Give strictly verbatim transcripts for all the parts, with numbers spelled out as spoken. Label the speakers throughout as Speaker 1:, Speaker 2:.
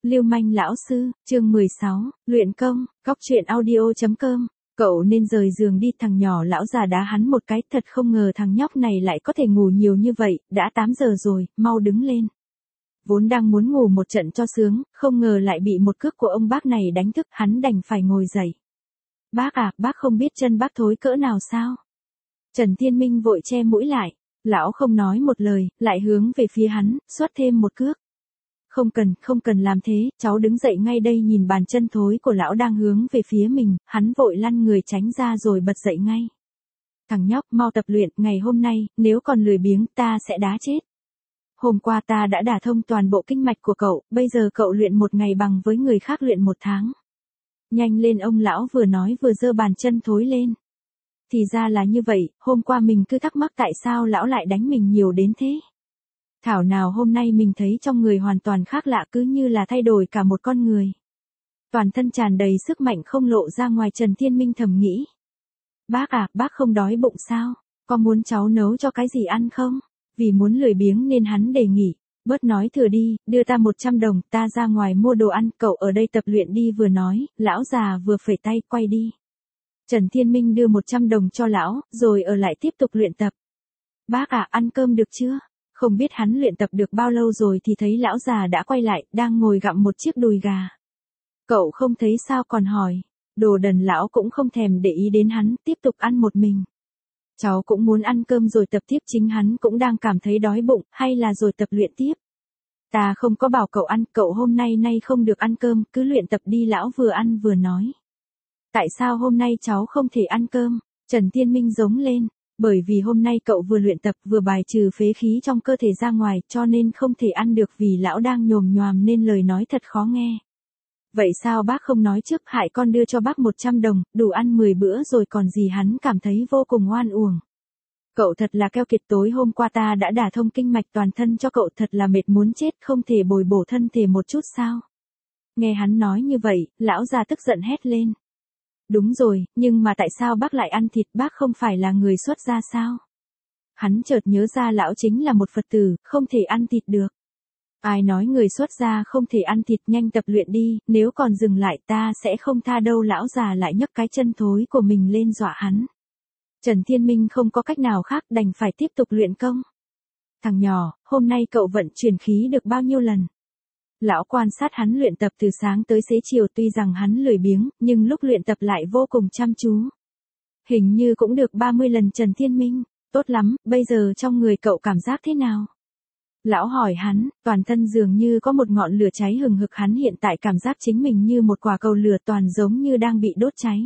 Speaker 1: Lưu manh lão sư, chương mười sáu, luyện công, Cóc truyện audio chấm com. Cậu nên rời giường đi, thằng nhỏ lão già đá hắn một cái, thật không ngờ thằng nhóc này lại có thể ngủ nhiều như vậy, đã tám giờ rồi, mau đứng lên. Vốn đang muốn ngủ một trận cho sướng, không ngờ lại bị một cước của ông bác này đánh thức, hắn đành phải ngồi dậy. Bác à, bác không biết chân bác thối cỡ nào sao? Trần Thiên Minh vội che mũi lại, lão không nói một lời, lại hướng về phía hắn, xoát thêm một cước. Không cần, không cần làm thế, cháu đứng dậy ngay đây. Nhìn bàn chân thối của lão đang hướng về phía mình, hắn vội lăn người tránh ra rồi bật dậy ngay. Thằng nhóc, mau tập luyện, ngày hôm nay, nếu còn lười biếng, ta sẽ đá chết. Hôm qua ta đã đả thông toàn bộ kinh mạch của cậu, bây giờ cậu luyện một ngày bằng với người khác luyện một tháng. Nhanh lên, ông lão vừa nói vừa giơ bàn chân thối lên. Thì ra là như vậy, hôm qua mình cứ thắc mắc tại sao lão lại đánh mình nhiều đến thế. Thảo nào hôm nay mình thấy trong người hoàn toàn khác lạ, cứ như là thay đổi cả một con người. Toàn thân tràn đầy sức mạnh không lộ ra ngoài. Trần Thiên Minh thầm nghĩ. Bác à, bác không đói bụng sao? Có muốn cháu nấu cho cái gì ăn không? Vì muốn lười biếng nên hắn đề nghị. Bớt nói thừa đi, đưa ta một trăm đồng, ta ra ngoài mua đồ ăn, cậu ở đây tập luyện đi. Vừa nói, lão già vừa phẩy tay, quay đi. Trần Thiên Minh đưa một trăm đồng cho lão, rồi ở lại tiếp tục luyện tập. Bác à, ăn cơm được chưa? Không biết hắn luyện tập được bao lâu rồi thì thấy lão già đã quay lại, đang ngồi gặm một chiếc đùi gà. Cậu không thấy sao còn hỏi. Đồ đần, lão cũng không thèm để ý đến hắn, tiếp tục ăn một mình. Cháu cũng muốn ăn cơm rồi tập tiếp, chính hắn cũng đang cảm thấy đói bụng, hay là rồi tập luyện tiếp. Ta không có bảo cậu ăn, cậu hôm nay nay không được ăn cơm, cứ luyện tập đi. Lão vừa ăn vừa nói. Tại sao hôm nay cháu không thể ăn cơm? Trần Thiên Minh giống lên. Bởi vì hôm nay cậu vừa luyện tập vừa bài trừ phế khí trong cơ thể ra ngoài, cho nên không thể ăn được. Vì lão đang nhồm nhoàm nên lời nói thật khó nghe. Vậy sao bác không nói trước, hại con đưa cho bác một trăm đồng, đủ ăn mười bữa rồi còn gì. Hắn cảm thấy vô cùng oan uổng. Cậu thật là keo kiệt, tối hôm qua ta đã đả thông kinh mạch toàn thân cho cậu, thật là mệt muốn chết, không thể bồi bổ thân thể một chút sao? Nghe hắn nói như vậy, lão già tức giận hét lên. Đúng rồi, nhưng mà tại sao bác lại ăn thịt, bác không phải là người xuất gia sao? Hắn chợt nhớ ra lão chính là một Phật tử, không thể ăn thịt được. Ai nói người xuất gia không thể ăn thịt, nhanh tập luyện đi, nếu còn dừng lại ta sẽ không tha đâu. Lão già lại nhấc cái chân thối của mình lên dọa hắn. Trần Thiên Minh không có cách nào khác, đành phải tiếp tục luyện công. Thằng nhỏ, hôm nay cậu vận chuyển khí được bao nhiêu lần? Lão quan sát hắn luyện tập từ sáng tới xế chiều, tuy rằng hắn lười biếng, nhưng lúc luyện tập lại vô cùng chăm chú. Hình như cũng được ba mươi lần. Trần Thiên Minh, tốt lắm, bây giờ trong người cậu cảm giác thế nào? Lão hỏi hắn, toàn thân dường như có một ngọn lửa cháy hừng hực, hắn hiện tại cảm giác chính mình như một quả cầu lửa, toàn giống như đang bị đốt cháy.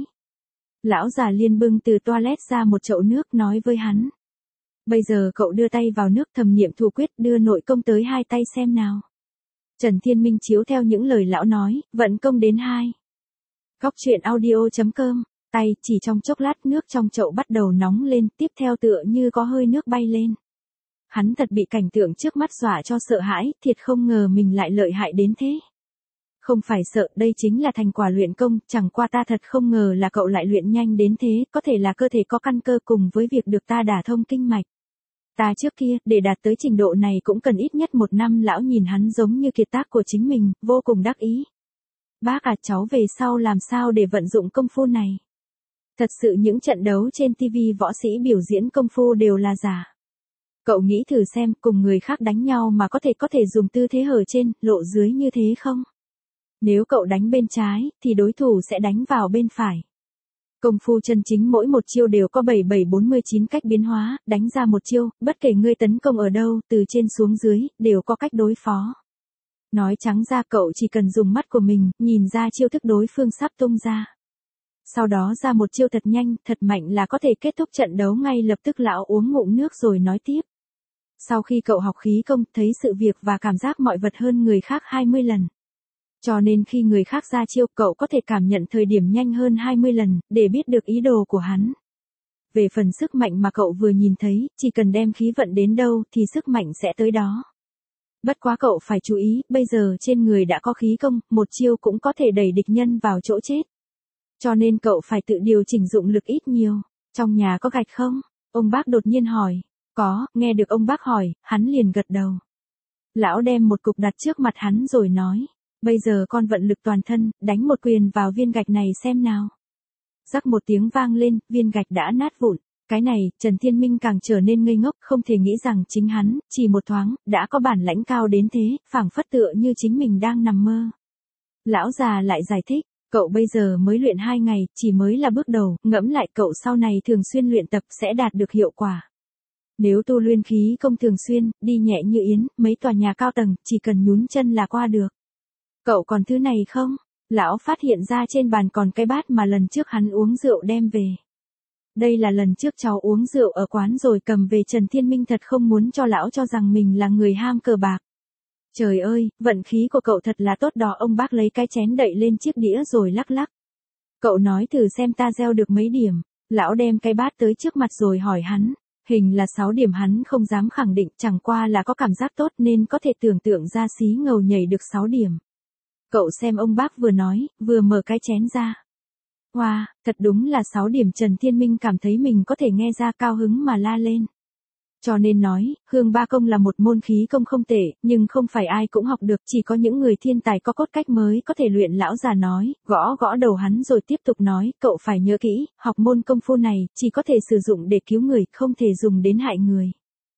Speaker 1: Lão già liền bưng từ toilet ra một chậu nước, nói với hắn. Bây giờ cậu đưa tay vào nước, thầm niệm thủ quyết, đưa nội công tới hai tay xem nào. Trần Thiên Minh chiếu theo những lời lão nói, vận công đến hai. Cóc truyện audio chấm com, tay, chỉ trong chốc lát nước trong chậu bắt đầu nóng lên, tiếp theo tựa như có hơi nước bay lên. Hắn thật bị cảnh tượng trước mắt dọa cho sợ hãi, thiệt không ngờ mình lại lợi hại đến thế. Không phải sợ, đây chính là thành quả luyện công, chẳng qua ta thật không ngờ là cậu lại luyện nhanh đến thế, có thể là cơ thể có căn cơ cùng với việc được ta đả thông kinh mạch. Ta trước kia, để đạt tới trình độ này cũng cần ít nhất một năm. Lão nhìn hắn giống như kiệt tác của chính mình, vô cùng đắc ý. Bác à, cháu về sau làm sao để vận dụng công phu này? Thật sự những trận đấu trên ti vi võ sĩ biểu diễn công phu đều là giả. Cậu nghĩ thử xem, cùng người khác đánh nhau mà có thể có thể dùng tư thế hở trên, lộ dưới như thế không? Nếu cậu đánh bên trái, thì đối thủ sẽ đánh vào bên phải. Công phu chân chính mỗi một chiêu đều có bảy bảy bốn mươi chín cách biến hóa, đánh ra một chiêu, bất kể ngươi tấn công ở đâu, từ trên xuống dưới, đều có cách đối phó. Nói trắng ra, cậu chỉ cần dùng mắt của mình, nhìn ra chiêu thức đối phương sắp tung ra. Sau đó ra một chiêu thật nhanh, thật mạnh là có thể kết thúc trận đấu ngay lập tức. Lão uống ngụm nước rồi nói tiếp. Sau khi cậu học khí công, thấy sự việc và cảm giác mọi vật hơn người khác hai mươi lần. Cho nên khi người khác ra chiêu, cậu có thể cảm nhận thời điểm nhanh hơn hai mươi lần, để biết được ý đồ của hắn. Về phần sức mạnh mà cậu vừa nhìn thấy, chỉ cần đem khí vận đến đâu thì sức mạnh sẽ tới đó. Bất quá cậu phải chú ý, bây giờ trên người đã có khí công, một chiêu cũng có thể đẩy địch nhân vào chỗ chết. Cho nên cậu phải tự điều chỉnh dụng lực ít nhiều. Trong nhà có gạch không? Ông bác đột nhiên hỏi. Có, nghe được ông bác hỏi, hắn liền gật đầu. Lão đem một cục đặt trước mặt hắn rồi nói. Bây giờ con vận lực toàn thân, đánh một quyền vào viên gạch này xem nào. Rắc một tiếng vang lên, viên gạch đã nát vụn. Cái này, Trần Thiên Minh càng trở nên ngây ngốc, không thể nghĩ rằng chính hắn, chỉ một thoáng, đã có bản lãnh cao đến thế, phảng phất tựa như chính mình đang nằm mơ. Lão già lại giải thích, cậu bây giờ mới luyện hai ngày, chỉ mới là bước đầu, ngẫm lại cậu sau này thường xuyên luyện tập sẽ đạt được hiệu quả. Nếu tu luyện khí công thường xuyên, đi nhẹ như yến, mấy tòa nhà cao tầng, chỉ cần nhún chân là qua được. Cậu còn thứ này không? Lão phát hiện ra trên bàn còn cái bát mà lần trước hắn uống rượu đem về. Đây là lần trước cháu uống rượu ở quán rồi cầm về. Trần Thiên Minh thật không muốn cho lão cho rằng mình là người ham cờ bạc. Trời ơi, vận khí của cậu thật là tốt đó. Ông bác lấy cái chén đậy lên chiếc đĩa rồi lắc lắc. Cậu nói thử xem ta gieo được mấy điểm. Lão đem cái bát tới trước mặt rồi hỏi hắn. Hình là sáu điểm, hắn không dám khẳng định, chẳng qua là có cảm giác tốt nên có thể tưởng tượng ra xí ngầu nhảy được sáu điểm. Cậu xem, ông bác vừa nói, vừa mở cái chén ra. Wow, thật đúng là sáu điểm. Trần Thiên Minh cảm thấy mình có thể nghe ra, cao hứng mà la lên. Cho nên nói, Hương Ba Công là một môn khí công không tệ, nhưng không phải ai cũng học được, chỉ có những người thiên tài có cốt cách mới có thể luyện. Lão già nói, gõ gõ đầu hắn rồi tiếp tục nói, cậu phải nhớ kỹ, học môn công phu này, chỉ có thể sử dụng để cứu người, không thể dùng đến hại người.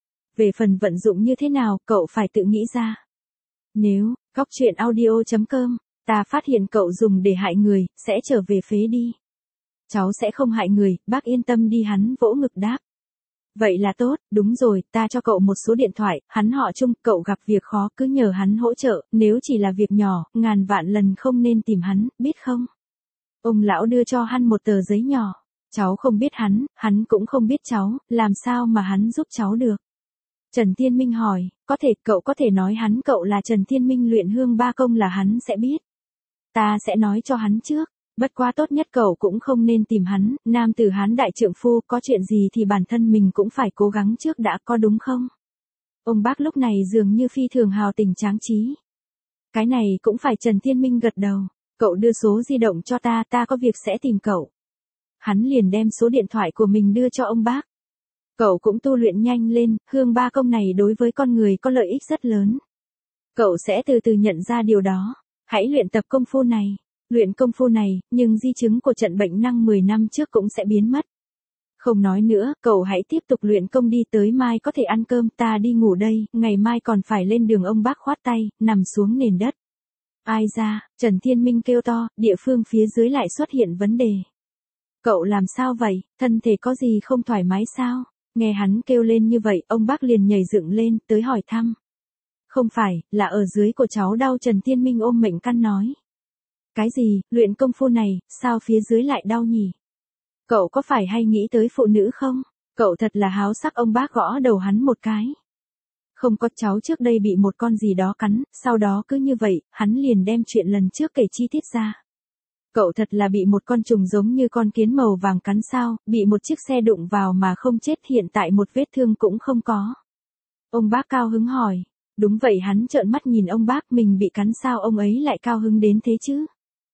Speaker 1: Về phần vận dụng như thế nào, cậu phải tự nghĩ ra. Nếu, góc truyện audio chấm com, ta phát hiện cậu dùng để hại người, sẽ trở về phế đi. Cháu sẽ không hại người, bác yên tâm đi. Hắn vỗ ngực đáp. Vậy là tốt, đúng rồi, ta cho cậu một số điện thoại, hắn họ Trung, cậu gặp việc khó cứ nhờ hắn hỗ trợ, nếu chỉ là việc nhỏ, ngàn vạn lần không nên tìm hắn, biết không? Ông lão đưa cho hắn một tờ giấy nhỏ. Cháu không biết hắn, hắn cũng không biết cháu, làm sao mà hắn giúp cháu được? Trần Thiên Minh hỏi, có thể, cậu có thể nói hắn cậu là Trần Thiên Minh luyện Hương Ba Công là hắn sẽ biết. Ta sẽ nói cho hắn trước, bất quá tốt nhất cậu cũng không nên tìm hắn, nam tử Hán đại trượng phu, có chuyện gì thì bản thân mình cũng phải cố gắng trước đã, có đúng không? Ông bác lúc này dường như phi thường hào tình tráng trí. Cái này cũng phải. Trần Thiên Minh gật đầu, cậu đưa số di động cho ta, ta có việc sẽ tìm cậu. Hắn liền đem số điện thoại của mình đưa cho ông bác. Cậu cũng tu luyện nhanh lên, Hương Ba Công này đối với con người có lợi ích rất lớn. Cậu sẽ từ từ nhận ra điều đó. Hãy luyện tập công phu này, luyện công phu này, nhưng di chứng của trận bệnh năng mười năm trước cũng sẽ biến mất. Không nói nữa, cậu hãy tiếp tục luyện công đi, tới mai có thể ăn cơm, ta đi ngủ đây, ngày mai còn phải lên đường. Ông bác khoát tay, nằm xuống nền đất. Ai ra, Trần Thiên Minh kêu to, địa phương phía dưới lại xuất hiện vấn đề. Cậu làm sao vậy, thân thể có gì không thoải mái sao? Nghe hắn kêu lên như vậy, ông bác liền nhảy dựng lên, tới hỏi thăm. Không phải, là ở dưới của cháu đau. Trần Thiên Minh ôm mệnh căn nói. Cái gì, luyện công phu này, sao phía dưới lại đau nhỉ? Cậu có phải hay nghĩ tới phụ nữ không? Cậu thật là háo sắc. Ông bác gõ đầu hắn một cái. Không có, cháu trước đây bị một con gì đó cắn, sau đó cứ như vậy, hắn liền đem chuyện lần trước kể chi tiết ra. Cậu thật là bị một con trùng giống như con kiến màu vàng cắn sao, bị một chiếc xe đụng vào mà không chết, hiện tại một vết thương cũng không có. Ông bác cao hứng hỏi. Đúng vậy. Hắn trợn mắt nhìn ông bác, mình bị cắn sao ông ấy lại cao hứng đến thế chứ?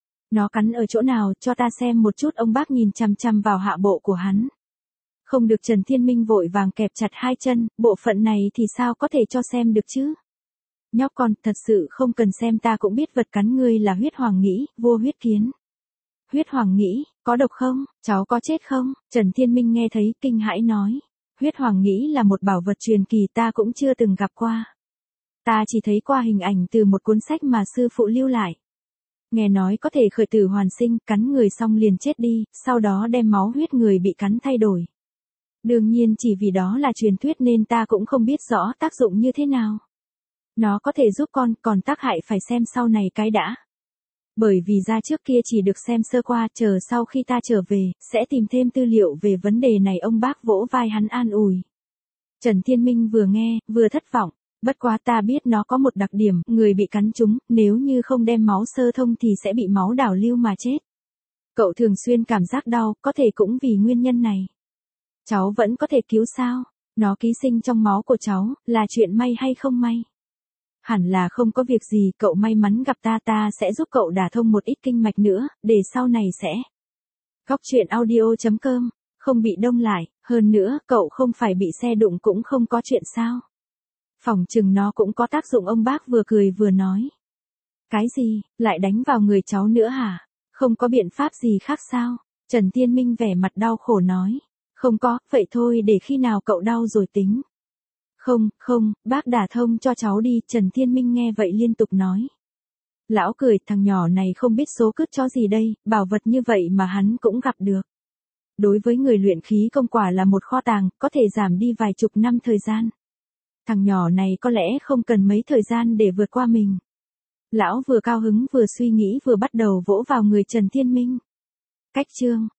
Speaker 1: Nó cắn ở chỗ nào, cho ta xem một chút. Ông bác nhìn chằm chằm vào hạ bộ của hắn. Không được. Trần Thiên Minh vội vàng kẹp chặt hai chân, bộ phận này thì sao có thể cho xem được chứ? Nhóc con, thật sự không cần xem, ta cũng biết vật cắn ngươi là huyết hoàng nghĩ, vua huyết kiến. Huyết hoàng nghĩ, có độc không, cháu có chết không? Trần Thiên Minh nghe thấy, kinh hãi nói. Huyết hoàng nghĩ là một bảo vật truyền kỳ, ta cũng chưa từng gặp qua. Ta chỉ thấy qua hình ảnh từ một cuốn sách mà sư phụ lưu lại. Nghe nói có thể khởi tử hoàn sinh, cắn người xong liền chết đi, sau đó đem máu huyết người bị cắn thay đổi. Đương nhiên chỉ vì đó là truyền thuyết nên ta cũng không biết rõ tác dụng như thế nào. Nó có thể giúp con, còn tác hại phải xem sau này cái đã. Bởi vì ra trước kia chỉ được xem sơ qua, chờ sau khi ta trở về, sẽ tìm thêm tư liệu về vấn đề này. Ông bác vỗ vai hắn an ủi. Trần Thiên Minh vừa nghe, vừa thất vọng. Bất quá ta biết nó có một đặc điểm, người bị cắn trúng, nếu như không đem máu sơ thông thì sẽ bị máu đảo lưu mà chết. Cậu thường xuyên cảm giác đau, có thể cũng vì nguyên nhân này. Cháu vẫn có thể cứu sao? Nó ký sinh trong máu của cháu, là chuyện may hay không may? Hẳn là không có việc gì, cậu may mắn gặp ta, ta sẽ giúp cậu đả thông một ít kinh mạch nữa, để sau này sẽ. Góc truyện audio chấm com, không bị đông lại, hơn nữa, cậu không phải bị xe đụng cũng không có chuyện sao? Phỏng chừng nó cũng có tác dụng. Ông bác vừa cười vừa nói. Cái gì, lại đánh vào người cháu nữa hả? Không có biện pháp gì khác sao? Trần Thiên Minh vẻ mặt đau khổ nói. Không có, vậy thôi để khi nào cậu đau rồi tính. Không, không, bác đả thông cho cháu đi, Trần Thiên Minh nghe vậy liên tục nói. Lão cười, thằng nhỏ này không biết số cướp cho gì đây, bảo vật như vậy mà hắn cũng gặp được. Đối với người luyện khí công quả là một kho tàng, có thể giảm đi vài chục năm thời gian. Thằng nhỏ này có lẽ không cần mấy thời gian để vượt qua mình. Lão vừa cao hứng vừa suy nghĩ vừa bắt đầu vỗ vào người Trần Thiên Minh. Cách chương